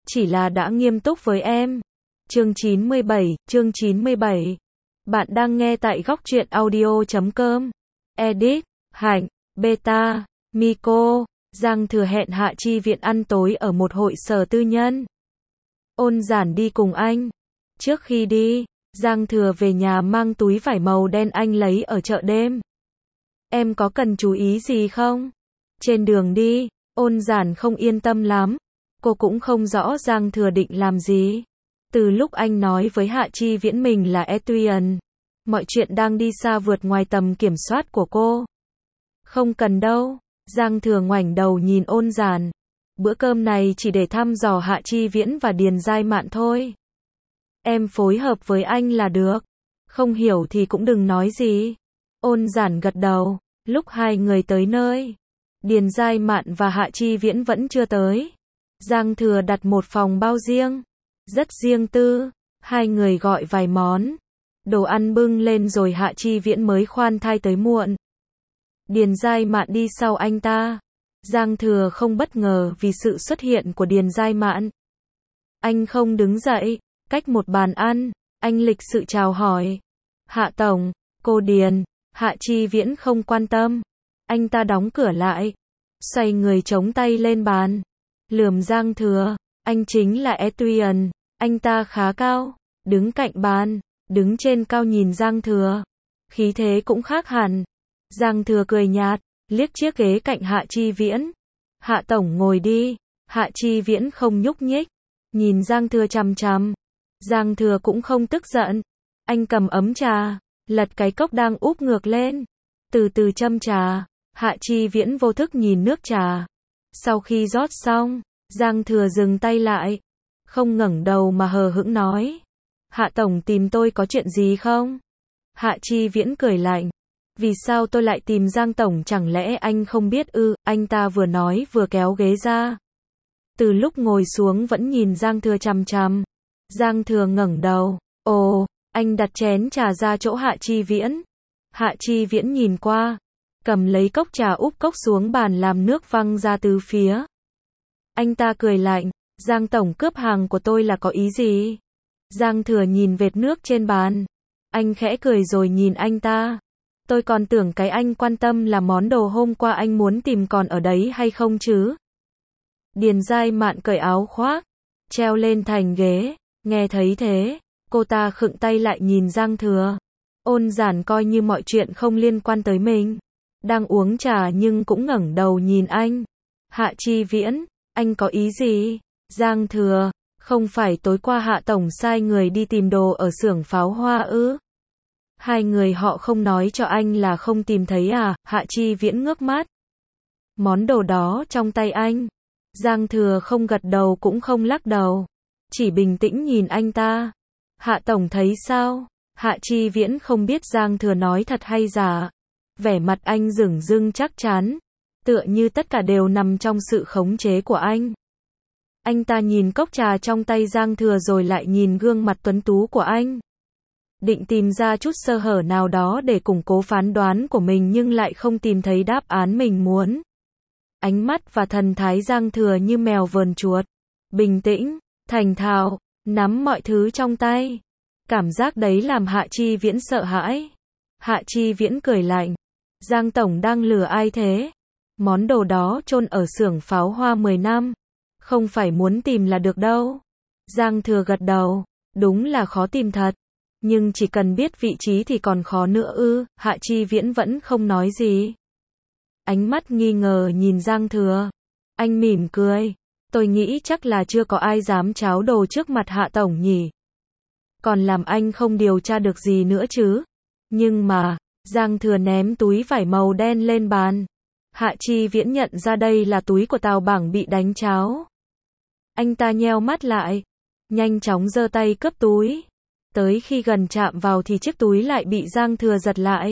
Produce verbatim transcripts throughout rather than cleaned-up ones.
chỉ là đã nghiêm túc với em. Chương chín mươi bảy, chương chín mươi bảy. Bạn đang nghe tại góc truyện audio chấm com. Edit, Hạnh, Beta, Miko. Giang Thừa hẹn Hạ Chi Viễn ăn tối ở một hội sở tư nhân. Ôn Giản đi cùng anh. Trước khi đi, Giang Thừa về nhà mang túi vải màu đen anh lấy ở chợ đêm. Em có cần chú ý gì không? Trên đường đi, Ôn Giản không yên tâm lắm. Cô cũng không rõ Giang Thừa định làm gì. Từ lúc anh nói với Hạ Chi Viễn mình là Etuian, mọi chuyện đang đi xa vượt ngoài tầm kiểm soát của cô. Không cần đâu. Giang Thừa ngoảnh đầu nhìn Ôn Giản. Bữa cơm này chỉ để thăm dò Hạ Chi Viễn và Điền Giai Mạn thôi. Em phối hợp với anh là được. Không hiểu thì cũng đừng nói gì. Ôn Giản gật đầu. Lúc hai người tới nơi, Điền Giai Mạn và Hạ Chi Viễn vẫn chưa tới. Giang Thừa đặt một phòng bao riêng, rất riêng tư. Hai người gọi vài món, đồ ăn bưng lên rồi Hạ Chi Viễn mới khoan thai tới muộn. Điền Giai Mạn đi sau anh ta. Giang Thừa không bất ngờ vì sự xuất hiện của Điền Giai Mạn. Anh không đứng dậy, cách một bàn ăn, anh lịch sự chào hỏi. Hạ Tổng, cô Điền. Hạ Chi Viễn không quan tâm. Anh ta đóng cửa lại, xoay người chống tay lên bàn, lườm Giang Thừa. Anh chính là Etuian. Anh ta khá cao, đứng cạnh bàn, đứng trên cao nhìn Giang Thừa. Khí thế cũng khác hẳn. Giang Thừa cười nhạt, liếc chiếc ghế cạnh Hạ Chi Viễn. Hạ Tổng ngồi đi. Hạ Chi Viễn không nhúc nhích, nhìn Giang Thừa chằm chằm. Giang Thừa cũng không tức giận. Anh cầm ấm trà, lật cái cốc đang úp ngược lên, từ từ châm trà. Hạ Chi Viễn vô thức nhìn nước trà. Sau khi rót xong, Giang Thừa dừng tay lại, không ngẩng đầu mà hờ hững nói. Hạ Tổng tìm tôi có chuyện gì không? Hạ Chi Viễn cười lạnh. Vì sao tôi lại tìm Giang Tổng, chẳng lẽ anh không biết ư? Anh ta vừa nói vừa kéo ghế ra. Từ lúc ngồi xuống vẫn nhìn Giang Thừa chằm chằm. Giang Thừa ngẩng đầu. Ồ, anh đặt chén trà ra chỗ Hạ Chi Viễn. Hạ Chi Viễn nhìn qua, cầm lấy cốc trà úp cốc xuống bàn làm nước văng ra từ phía. Anh ta cười lạnh. Giang Tổng cướp hàng của tôi là có ý gì? Giang Thừa nhìn vệt nước trên bàn. Anh khẽ cười rồi nhìn anh ta. Tôi còn tưởng cái anh quan tâm là món đồ hôm qua anh muốn tìm còn ở đấy hay không chứ? Điền Giai Mạn cởi áo khoác, treo lên thành ghế. Nghe thấy thế, cô ta khựng tay lại nhìn Giang Thừa. Ôn Giản coi như mọi chuyện không liên quan tới mình, đang uống trà nhưng cũng ngẩng đầu nhìn anh. Hạ Chi Viễn, anh có ý gì? Giang Thừa, không phải tối qua Hạ Tổng sai người đi tìm đồ ở xưởng pháo hoa ư? Hai người họ không nói cho anh là không tìm thấy à? Hạ Chi Viễn ngước mắt. Món đồ đó trong tay anh. Giang Thừa không gật đầu cũng không lắc đầu, chỉ bình tĩnh nhìn anh ta. Hạ Tổng thấy sao? Hạ Chi Viễn không biết Giang Thừa nói thật hay giả. Vẻ mặt anh dửng dưng chắc chắn, tựa như tất cả đều nằm trong sự khống chế của anh. Anh ta nhìn cốc trà trong tay Giang Thừa rồi lại nhìn gương mặt tuấn tú của anh. Định tìm ra chút sơ hở nào đó để củng cố phán đoán của mình nhưng lại không tìm thấy đáp án mình muốn. Ánh mắt và thần thái Giang Thừa như mèo vờn chuột. Bình tĩnh, thành thạo, nắm mọi thứ trong tay. Cảm giác đấy làm Hạ Chi Viễn sợ hãi. Hạ Chi Viễn cười lạnh. Giang Tổng đang lừa ai thế? Món đồ đó chôn ở xưởng pháo hoa mười năm. Không phải muốn tìm là được đâu. Giang Thừa gật đầu. Đúng là khó tìm thật. Nhưng chỉ cần biết vị trí thì còn khó nữa ư? Hạ Chi Viễn vẫn không nói gì. Ánh mắt nghi ngờ nhìn Giang Thừa. Anh mỉm cười. Tôi nghĩ chắc là chưa có ai dám tráo đồ trước mặt Hạ Tổng nhỉ. Còn làm anh không điều tra được gì nữa chứ? Nhưng mà, Giang Thừa ném túi vải màu đen lên bàn. Hạ Chi Viễn nhận ra đây là túi của Tào Bảng bị đánh tráo. Anh ta nheo mắt lại, nhanh chóng giơ tay cướp túi. Tới khi gần chạm vào thì chiếc túi lại bị Giang Thừa giật lại.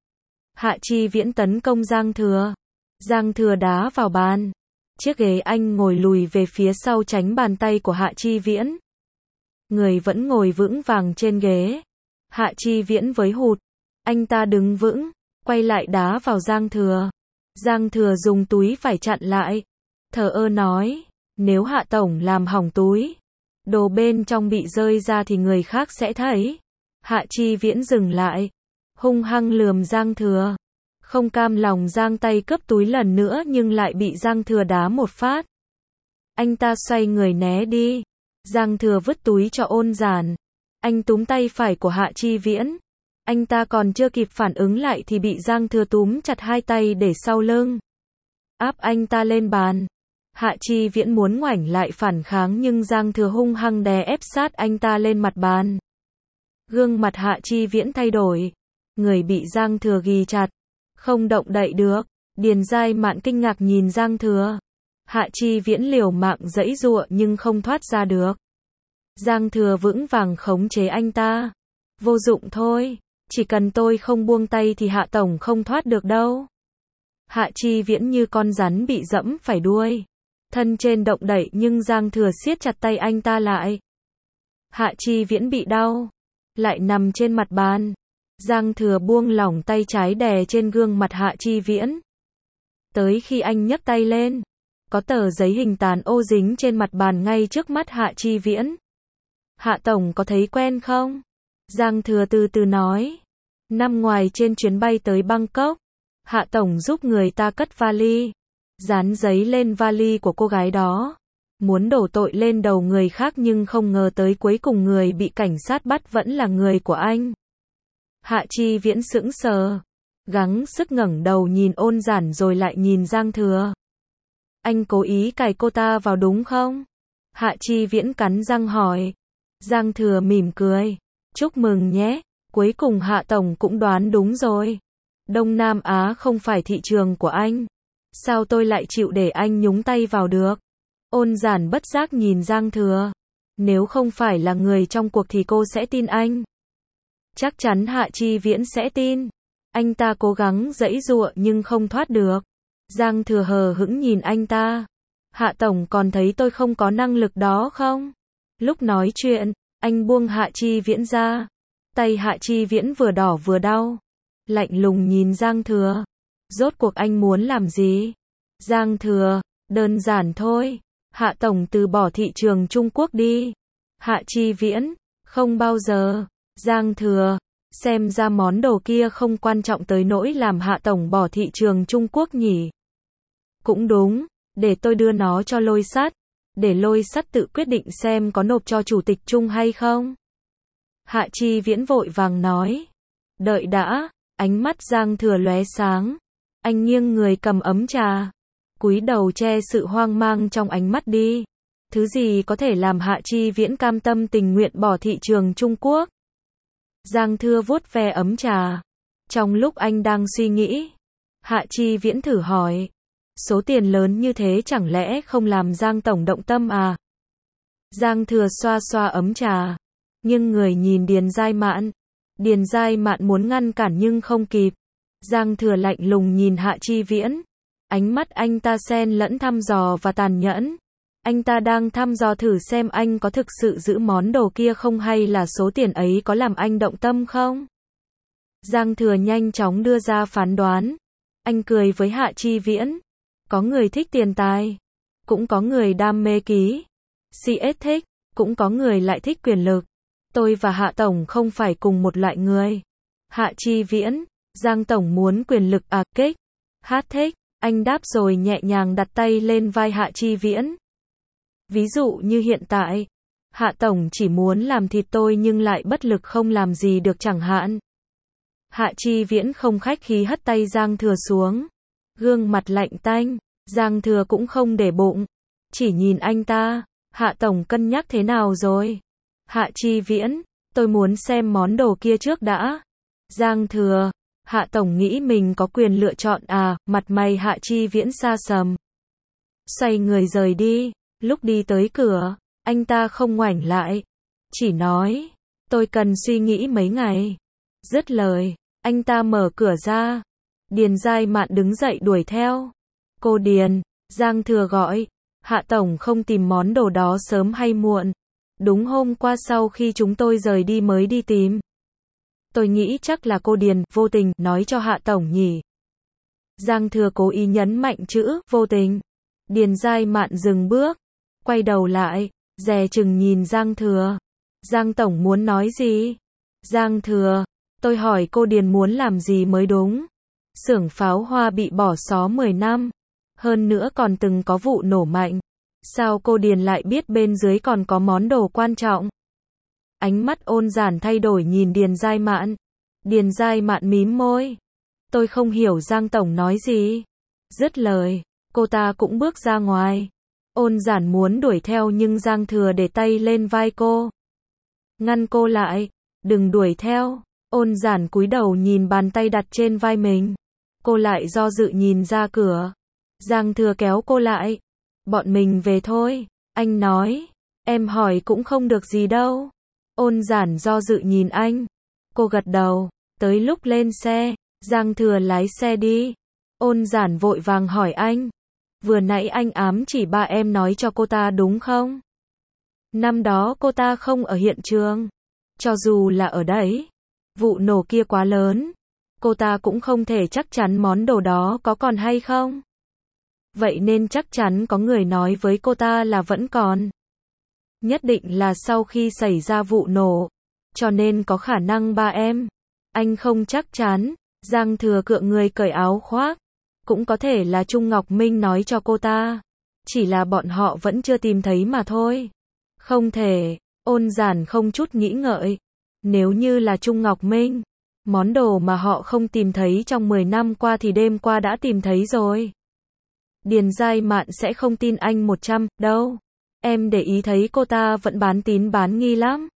Hạ Chi Viễn tấn công Giang Thừa. Giang Thừa đá vào bàn. Chiếc ghế anh ngồi lùi về phía sau tránh bàn tay của Hạ Chi Viễn. Người vẫn ngồi vững vàng trên ghế. Hạ Chi Viễn với hụt. Anh ta đứng vững, quay lại đá vào Giang Thừa. Giang Thừa dùng túi phải chặn lại. Thờ ơ nói, Nếu Hạ tổng làm hỏng túi, đồ bên trong bị rơi ra thì người khác sẽ thấy. Hạ Chi Viễn dừng lại, hung hăng lườm Giang Thừa. Không cam lòng giang tay cướp túi lần nữa nhưng lại bị Giang Thừa đá một phát. Anh ta xoay người né đi. Giang Thừa vứt túi cho Ôn Giản. Anh túm tay phải của Hạ Chi Viễn. Anh ta còn chưa kịp phản ứng lại thì bị Giang Thừa túm chặt hai tay để sau lưng. Áp anh ta lên bàn. Hạ Chi Viễn muốn ngoảnh lại phản kháng nhưng Giang Thừa hung hăng đè ép sát anh ta lên mặt bàn. Gương mặt Hạ Chi Viễn thay đổi. Người bị Giang Thừa ghì chặt. Không động đậy được. Điền Giai Mạn kinh ngạc nhìn Giang Thừa. Hạ Chi Viễn liều mạng giãy giụa nhưng không thoát ra được. Giang Thừa vững vàng khống chế anh ta. Vô dụng thôi. Chỉ cần tôi không buông tay thì Hạ tổng không thoát được đâu. Hạ Chi Viễn như con rắn bị dẫm phải đuôi. Thân trên động đậy nhưng Giang Thừa siết chặt tay anh ta lại. Hạ Chi Viễn bị đau. Lại nằm trên mặt bàn. Giang Thừa buông lỏng tay trái đè trên gương mặt Hạ Chi Viễn. Tới khi anh nhấc tay lên, có tờ giấy hình tàn ô dính trên mặt bàn ngay trước mắt Hạ Chi Viễn. Hạ tổng có thấy quen không? Giang Thừa từ từ nói. Năm ngoài trên chuyến bay tới Bangkok, Hạ tổng giúp người ta cất vali, dán giấy lên vali của cô gái đó. Muốn đổ tội lên đầu người khác nhưng không ngờ tới cuối cùng người bị cảnh sát bắt vẫn là người của anh. Hạ Chi Viễn sững sờ, gắng sức ngẩng đầu nhìn Ôn Giản rồi lại nhìn Giang Thừa. Anh cố ý cài cô ta vào đúng không? Hạ Chi Viễn cắn răng hỏi. Giang Thừa mỉm cười. Chúc mừng nhé, cuối cùng Hạ tổng cũng đoán đúng rồi. Đông Nam Á không phải thị trường của anh. Sao tôi lại chịu để anh nhúng tay vào được? Ôn Giản bất giác nhìn Giang Thừa. Nếu không phải là người trong cuộc thì cô sẽ tin anh. Chắc chắn Hạ Chi Viễn sẽ tin. Anh ta cố gắng giãy giụa nhưng không thoát được. Giang Thừa hờ hững nhìn anh ta. Hạ tổng còn thấy tôi không có năng lực đó không? Lúc nói chuyện, anh buông Hạ Chi Viễn ra. Tay Hạ Chi Viễn vừa đỏ vừa đau. Lạnh lùng nhìn Giang Thừa. Rốt cuộc anh muốn làm gì? Giang Thừa, đơn giản thôi. Hạ tổng từ bỏ thị trường Trung Quốc đi. Hạ Chi Viễn, không bao giờ. Giang Thừa, xem ra món đồ kia không quan trọng tới nỗi làm Hạ tổng bỏ thị trường Trung Quốc nhỉ. Cũng đúng, để tôi đưa nó cho Lôi Sắt. Để Lôi Sắt tự quyết định xem có nộp cho chủ tịch Trung hay không. Hạ Chi Viễn vội vàng nói. Đợi đã, ánh mắt Giang Thừa lóe sáng. Anh nghiêng người cầm ấm trà. Cúi đầu che sự hoang mang trong ánh mắt đi. Thứ gì có thể làm Hạ Chi Viễn cam tâm tình nguyện bỏ thị trường Trung Quốc? Giang Thừa vuốt ve ấm trà. Trong lúc anh đang suy nghĩ, Hạ Chi Viễn thử hỏi. Số tiền lớn như thế chẳng lẽ không làm Giang tổng động tâm à? Giang Thừa xoa xoa ấm trà. Nhưng người nhìn Điền Giai Mạn. Điền Giai Mạn muốn ngăn cản nhưng không kịp. Giang Thừa lạnh lùng nhìn Hạ Chi Viễn. Ánh mắt anh ta xen lẫn thăm dò và tàn nhẫn. Anh ta đang thăm dò thử xem anh có thực sự giữ món đồ kia không hay là số tiền ấy có làm anh động tâm không? Giang Thừa nhanh chóng đưa ra phán đoán. Anh cười với Hạ Chi Viễn. Có người thích tiền tài. Cũng có người đam mê ký. xê ét thích. Cũng có người lại thích quyền lực. Tôi và Hạ tổng không phải cùng một loại người. Hạ Chi Viễn. Giang tổng muốn quyền lực à? Kích. Hát thích. Anh đáp rồi nhẹ nhàng đặt tay lên vai Hạ Chi Viễn. Ví dụ như hiện tại, Hạ tổng chỉ muốn làm thịt tôi nhưng lại bất lực không làm gì được chẳng hạn. Hạ Chi Viễn không khách khí hất tay Giang Thừa xuống. Gương mặt lạnh tanh, Giang Thừa cũng không để bụng. Chỉ nhìn anh ta, Hạ tổng cân nhắc thế nào rồi? Hạ Chi Viễn, tôi muốn xem món đồ kia trước đã. Giang Thừa, Hạ tổng nghĩ mình có quyền lựa chọn à? Mặt mày Hạ Chi Viễn xa sầm. Xoay người rời đi. Lúc đi tới cửa, anh ta không ngoảnh lại. Chỉ nói, tôi cần suy nghĩ mấy ngày. Dứt lời, anh ta mở cửa ra. Điền Giai Mạn đứng dậy đuổi theo. Cô Điền, Giang Thừa gọi. Hạ tổng không tìm món đồ đó sớm hay muộn. Đúng hôm qua sau khi chúng tôi rời đi mới đi tìm. Tôi nghĩ chắc là cô Điền vô tình nói cho Hạ tổng nhỉ. Giang Thừa cố ý nhấn mạnh chữ vô tình. Điền Giai Mạn dừng bước. quay đầu lại, dè chừng nhìn Giang Thừa. Giang Tổng muốn nói gì? Giang Thừa, tôi hỏi cô Điền muốn làm gì mới đúng. Xưởng pháo hoa bị bỏ xó mười năm. Hơn nữa còn từng có vụ nổ mạnh. Sao cô Điền lại biết bên dưới còn có món đồ quan trọng? Ánh mắt Ôn Giản thay đổi nhìn Điền Giai Mạn. Điền Giai Mạn mím môi. Tôi không hiểu Giang Tổng nói gì. Dứt lời, cô ta cũng bước ra ngoài. Ôn Giản muốn đuổi theo nhưng Giang Thừa để tay lên vai cô. Ngăn cô lại, đừng đuổi theo. Ôn Giản cúi đầu nhìn bàn tay đặt trên vai mình. Cô lại do dự nhìn ra cửa. Giang Thừa kéo cô lại. Bọn mình về thôi, anh nói. Em hỏi cũng không được gì đâu. Ôn Giản do dự nhìn anh. Cô gật đầu, tới lúc lên xe, Giang Thừa lái xe đi. Ôn Giản vội vàng hỏi anh. Vừa nãy anh ám chỉ ba em nói cho cô ta đúng không? Năm đó cô ta không ở hiện trường. Cho dù là ở đấy, vụ nổ kia quá lớn. Cô ta cũng không thể chắc chắn món đồ đó có còn hay không. Vậy nên chắc chắn có người nói với cô ta là vẫn còn. Nhất định là sau khi xảy ra vụ nổ. Cho nên có khả năng ba em. Anh không chắc chắn. Giang Thừa cựa người cởi áo khoác. Cũng có thể là Trung Ngọc Minh nói cho cô ta. Chỉ là bọn họ vẫn chưa tìm thấy mà thôi. Không thể. Ôn Giản không chút nghĩ ngợi. Nếu như là Trung Ngọc Minh, món đồ mà họ không tìm thấy trong mười năm qua thì đêm qua đã tìm thấy rồi. Điền Giai Mạn sẽ không tin anh một trăm, đâu. Em để ý thấy cô ta vẫn bán tín bán nghi lắm.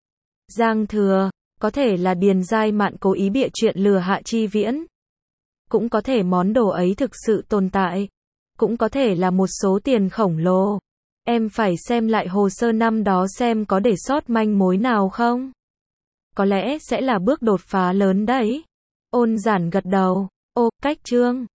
Giang Thừa, có thể là Điền Giai Mạn cố ý bịa chuyện lừa Hạ Chi Viễn. Cũng có thể món đồ ấy thực sự tồn tại. Cũng có thể là một số tiền khổng lồ. Em phải xem lại hồ sơ năm đó xem có để sót manh mối nào không. Có lẽ sẽ là bước đột phá lớn đấy. Ôn Giản gật đầu. Ô, cách Trương.